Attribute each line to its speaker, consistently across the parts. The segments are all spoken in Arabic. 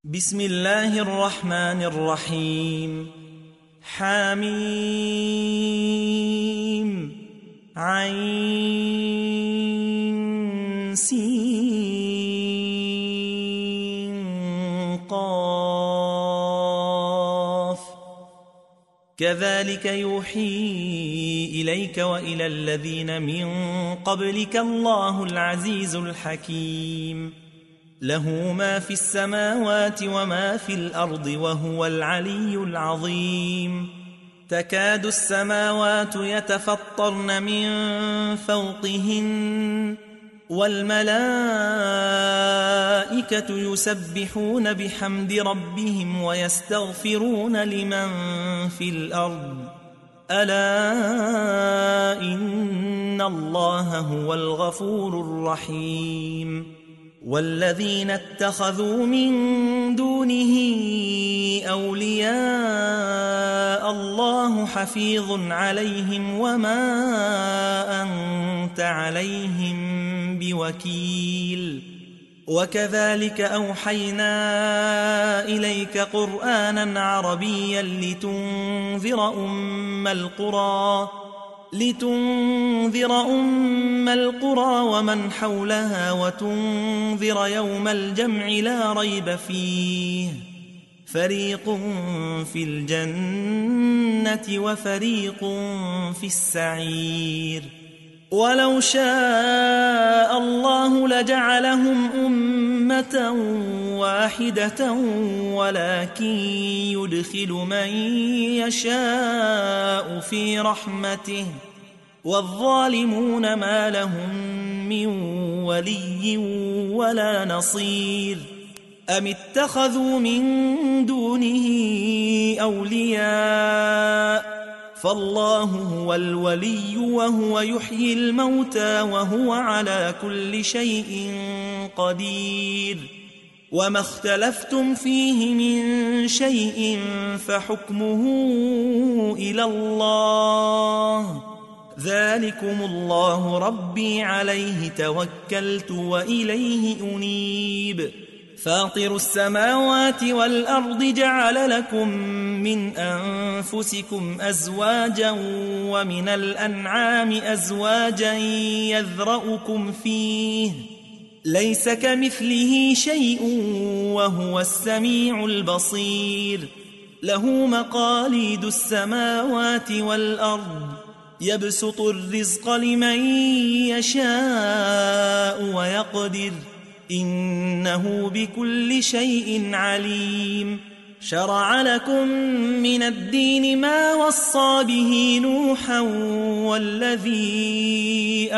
Speaker 1: بسم الله الرحمن الرحيم. حميم عين سين قاف كذلك يوحي إليك وإلى الذين من قبلك الله العزيز الحكيم. له ما في السماوات وما في الأرض وهو العلي العظيم. تكاد السماوات يتفطرن من فوقهن والملائكة يسبحون بحمد ربهم ويستغفرون لمن في الأرض ألا إن الله هو الغفور الرحيم. والذين اتخذوا من دونه أولياء الله حفيظ عليهم وما أنت عليهم بوكيل. وكذلك أوحينا إليك قرآنا عربيا لتنذر أم القرى ومن حولها وتنذر يوم الجمع لا ريب فيه فريق في الجنة وفريق في السعير. ولو شاء الله لجعلهم أمة واحدة ولكن يدخل من يشاء في رحمته والظالمون ما لهم من ولي ولا نصير. أم اتخذوا من دونه أولياء فالله هو الولي وهو يحيي الموتى وهو على كل شيء قدير. وما اختلفتم فيه من شيء فحكمه إلى الله ذلكم الله ربي عليه توكلت وإليه أنيب. فاطر السماوات والأرض جعل لكم من أنفسكم أزواجا ومن الأنعام أزواجا يذرأكم فيه ليس كمثله شيء وهو السميع البصير. له مقاليد السماوات والأرض يبسط الرزق لمن يشاء ويقدر إنه بكل شيء عليم. شرع لكم من الدين ما وصى به نوحا والذي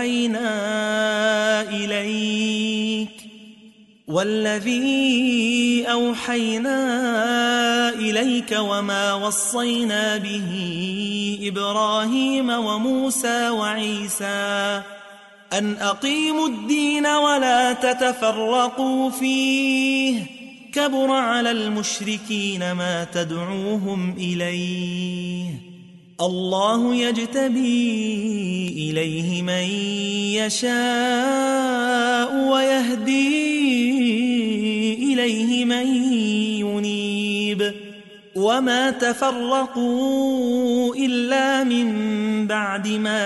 Speaker 1: أوحينا إليك وما وصينا به إبراهيم وموسى وعيسى أن أقيموا الدين ولا تتفرقوا فيه كبر على المشركين ما تدعوهم إليه. الله يجتبي إليه من يشاء ويهدي إليه من ينيب. وما تفرقوا إلا من بعد ما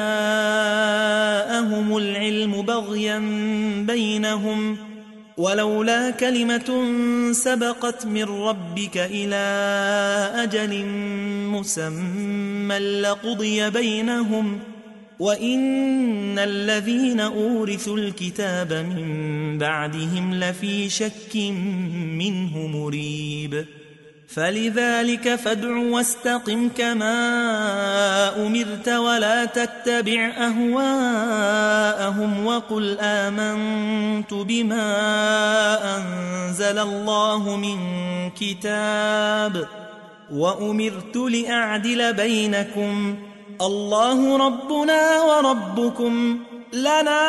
Speaker 1: جاءهم العلم بغيا بينهم ولولا كلمة سبقت من ربك إلى أجل مسمى لقضي بينهم وإن الذين أورثوا الكتاب من بعدهم لفي شك منه مريب. فلذلك فادع واستقم كما أمرت ولا تتبع أهواءهم وقل آمنت بما أنزل الله من كتاب وأمرت لأعدل بينكم الله ربنا وربكم لنا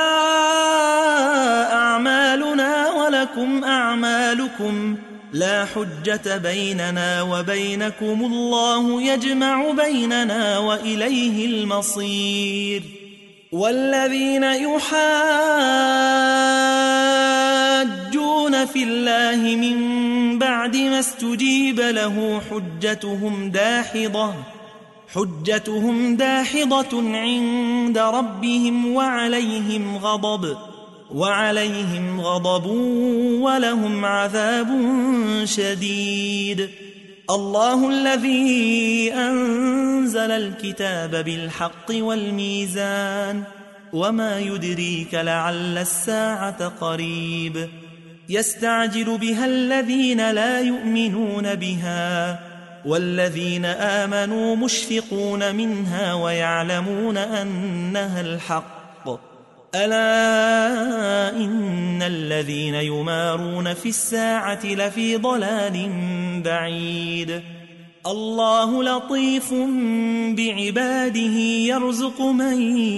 Speaker 1: أعمالنا ولكم أعمالكم لا حجة بيننا وبينكم الله يجمع بيننا وإليه المصير. والذين يحاجون يشاقون في الله من بعد ما استجيب له حجتهم داحضة عند ربهم وعليهم غضب ولهم عذاب شديد. الله الذي أنزل الكتاب بالحق والميزان وما يدريك لعل الساعة قريب. يستعجل بها الذين لا يؤمنون بها والذين آمنوا مشفقون منها ويعلمون أنها الحق. ألا إن الذين يمارون في الساعة لفي ضلال بعيد. الله لطيف بعباده يرزق من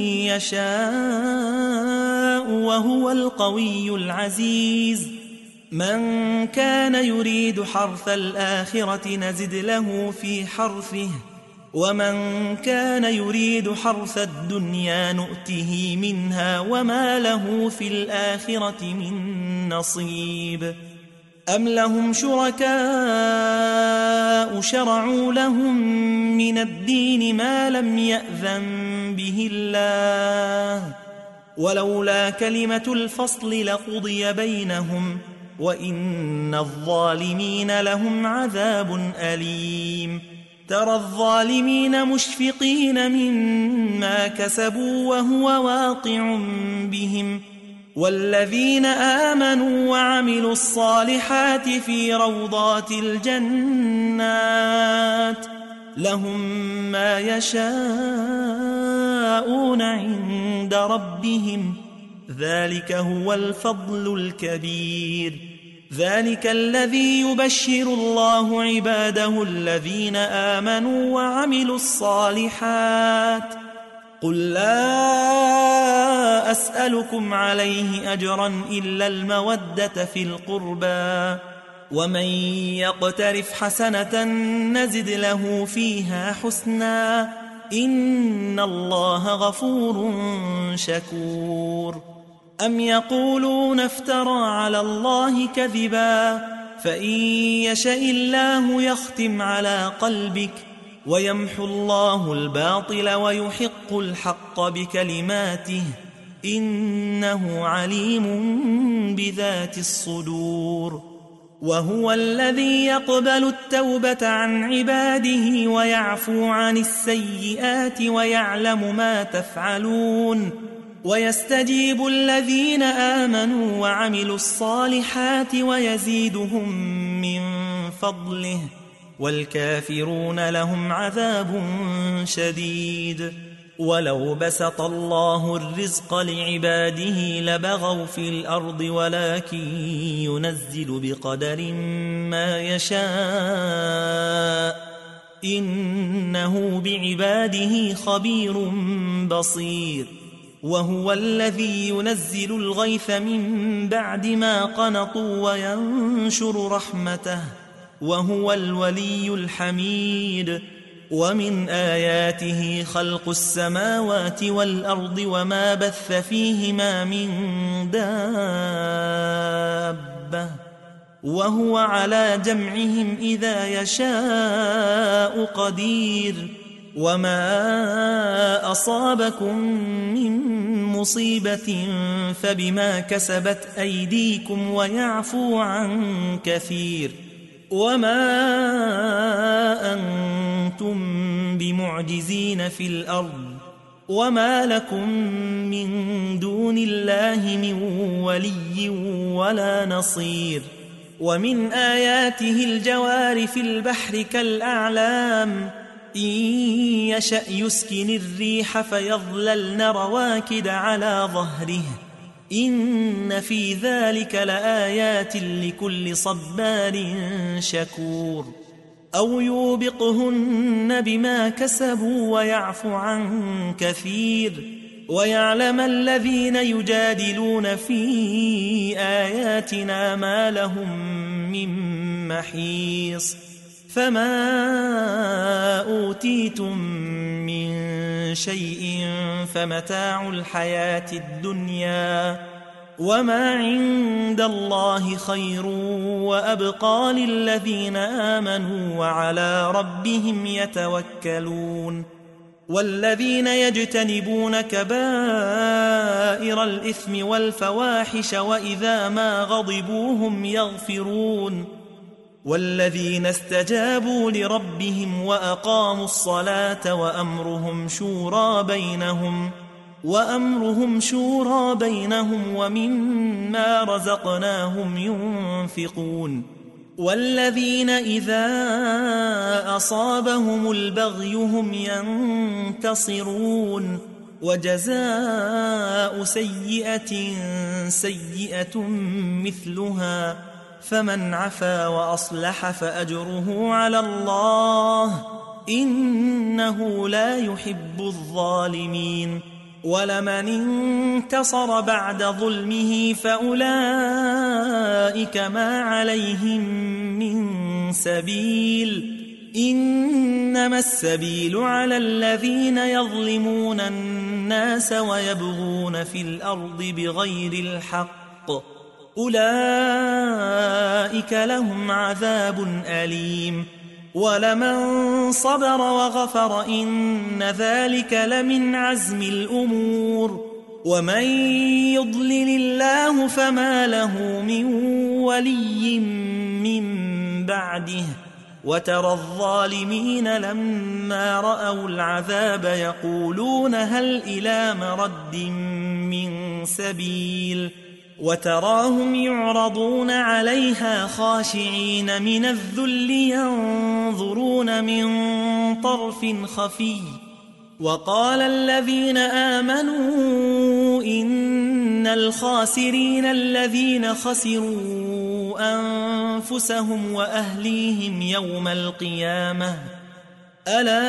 Speaker 1: يشاء وهو القوي العزيز. من كان يريد حرث الآخرة نزد له في حرثه ومن كان يريد حرث الدنيا نؤته منها وما له في الآخرة من نصيب. أم لهم شركاء شرعوا لهم من الدين ما لم يأذن به الله ولولا كلمة الفصل لقضي بينهم وإن الظالمين لهم عذاب أليم. ترى الظالمين مشفقين مما كسبوا وهو واقع بهم والذين آمنوا وعملوا الصالحات في روضات الجنات لهم ما يشاءون عند ربهم ذلك هو الفضل الكبير. ذلك الذي يبشر الله عباده الذين آمنوا وعملوا الصالحات. قل لا أسألكم عليه أجرا إلا المودة في القربى ومن يقترف حسنة نزد له فيها حسنا إن الله غفور شكور. أم يقولون افترى على الله كذبا فإن يشاء الله يختم على قلبك ويمحو الله الباطل ويحق الحق بكلماته إنه عليم بذات الصدور. وهو الذي يقبل التوبة عن عباده ويعفو عن السيئات ويعلم ما تفعلون ويستجيب الذين آمنوا وعملوا الصالحات ويزيدهم من فضله والكافرون لهم عذاب شديد. ولو بسط الله الرزق لعباده لبغوا في الأرض ولكن ينزل بقدر ما يشاء إنه بعباده خبير بصير. وهو الذي ينزل الغيث من بعد ما قنطوا وينشر رحمته وهو الولي الحميد. ومن آياته خلق السماوات والأرض وما بث فيهما من دابة وهو على جمعهم إذا يشاء قدير. وما أصابكم من مصيبة فبما كسبت أيديكم ويعفو عن كثير. وما أنتم بمعجزين في الأرض وما لكم من دون الله من ولي ولا نصير. ومن آياته الجوار في البحر كالأعلام إن يشأ يسكن الريح فيظللن رواكد على ظهره إن في ذلك لآيات لكل صبار شكور. أو يوبقهن بما كسبوا ويعفو عن كثير ويعلم الذين يجادلون في آياتنا ما لهم من محيص. فما أوتيتم من شيء فمتاع الحياة الدنيا وما عند الله خير وأبقى للذين آمنوا وعلى ربهم يتوكلون والذين يجتنبون كبائر الإثم والفواحش وإذا ما غضبوا هم يغفرون والذين استجابوا لربهم وأقاموا الصلاة وأمرهم شورى بينهم ومما رزقناهم ينفقون والذين إذا أصابهم البغي هم ينتصرون وجزاء سيئة سيئة مثلها فمن عفا وأصلح فأجره على الله إنه لا يحب الظالمين ولمن انتصر بعد ظلمه فأولئك ما عليهم من سبيل إنما السبيل على الذين يظلمون الناس ويبغون في الأرض بغير الحق أولئك لهم عذاب أليم ولمن صبر وغفر إن ذلك لمن عزم الأمور ومن يضلل الله فما له من ولي من بعده وترى الظالمين لما رأوا العذاب يقولون هل إلى مرد من سبيل وتراهم يعرضون عليها خاشعين من الذل ينظرون من طرف خفي وقال الذين آمنوا إن الخاسرين الذين خسروا أنفسهم وأهليهم يوم القيامة ألا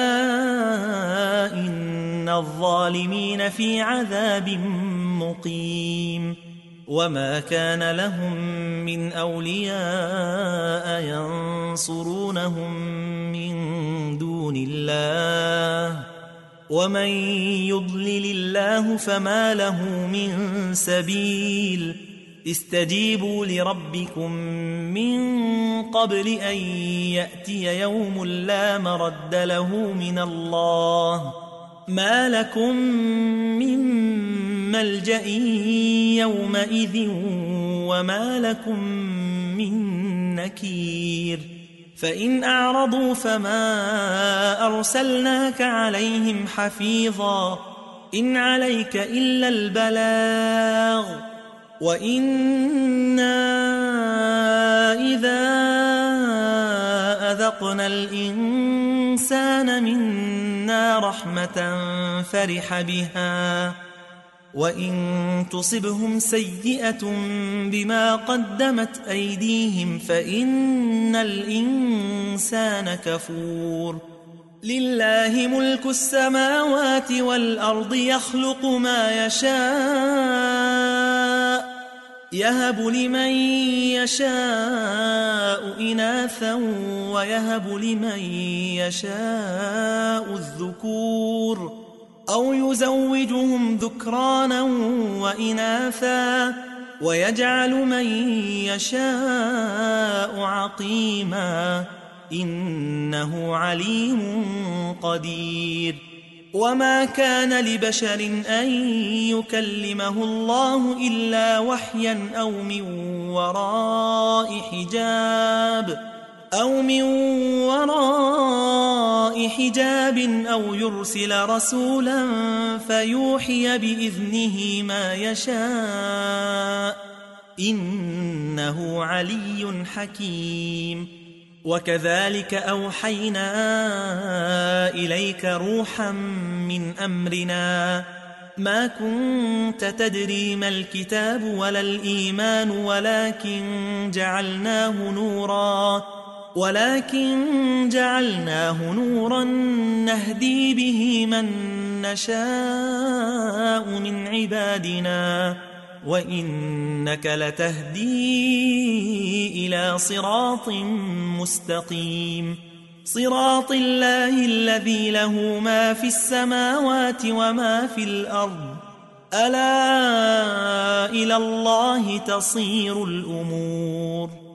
Speaker 1: إن الظالمين في عذاب مقيم وما كان لهم من أولياء ينصرونهم من دون الله ومن يضلل الله فما له من سبيل استجيبوا لربكم من قبل أن يأتي يوم لا مرد له من الله ما لكم من ملجأ يومئذ وما لكم من نكير فإن أعرضوا فما أرسلناك عليهم حفيظا إن عليك إلا البلاغ وإنا إذا أذقنا الإنسان منا رحمة فرح بها وإن تصبهم سيئة بما قدمت أيديهم فإن الإنسان كفور لله ملك السماوات والأرض يخلق ما يشاء يهب لمن يشاء إناثا ويهب لمن يشاء الذكور أو يزوجهم ذكرانا وإناثا ويجعل من يشاء عقيما إنه عليم قدير وما كان لبشر أن يكلمه الله إلا وحيا أو من وراء حجاب أو يرسل رسولا فيوحي بإذنه ما يشاء إنه علي حكيم وكذلك أوحينا إليك روحا من أمرنا ما كنت تدري ما الكتاب ولا الإيمان ولكن جعلناه نورا نهدي به من نشاء من عبادنا وإنك لتهدي إلى صراط مستقيم صراط الله الذي له ما في السماوات وما في الأرض ألا إلى الله تصير الأمور.